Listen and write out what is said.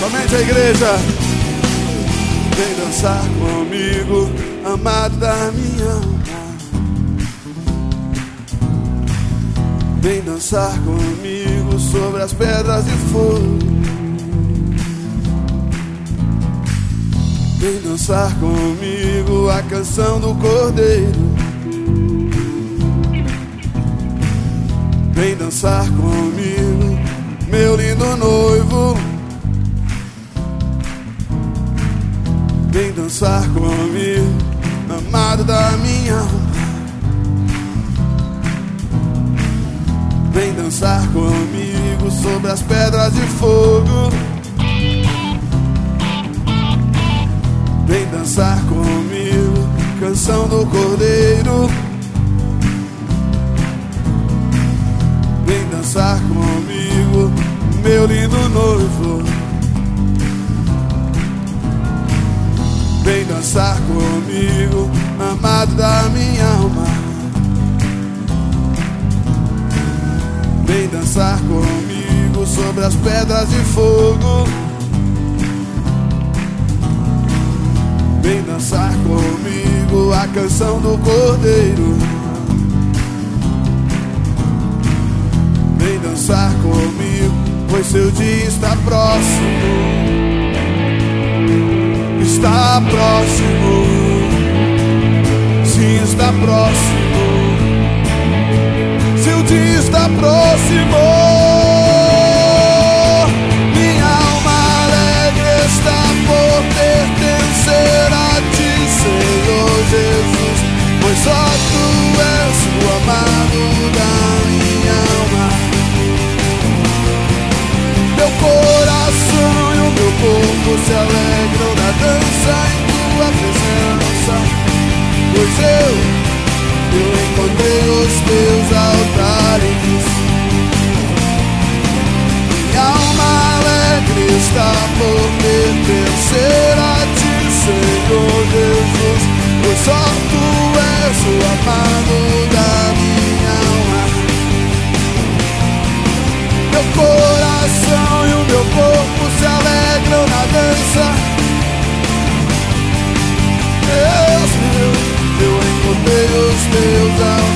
Somente a igreja. Vem dançar comigo, amado da minha alma. Vem dançar comigo sobre as pedras de fogo. Vem dançar comigo a canção do Cordeiro. Vem dançar comigo, meu lindo noivo. Vem dançar comigo, amado da minha alma. Vem dançar comigo sobre as pedras de fogo. Vem dançar comigo, canção do Cordeiro. Vem dançar comigo, meu lindo noivo. Vem dançar comigo, amado da minha alma. Vem dançar comigo sobre as pedras de fogo. Vem dançar comigo a canção do Cordeiro. Vem dançar comigo, pois seu dia está próximo. Está próximo, sim, está próximo. Seu dia está próximo. Minha alma alegre está por pertencer a ti, Senhor Jesus, pois só tu és o amado da minha alma. Meu coração e o meu corpo se alegram na dança em tua presença, pois eu encontrei os teus altares. Minha alma alegre está por pertencer a ti, Senhor Jesus, pois só tu és o amado da minha alma. Meu coração e o meu corpo se alegram na dança. Deus meu, eu encontrei os teus altares.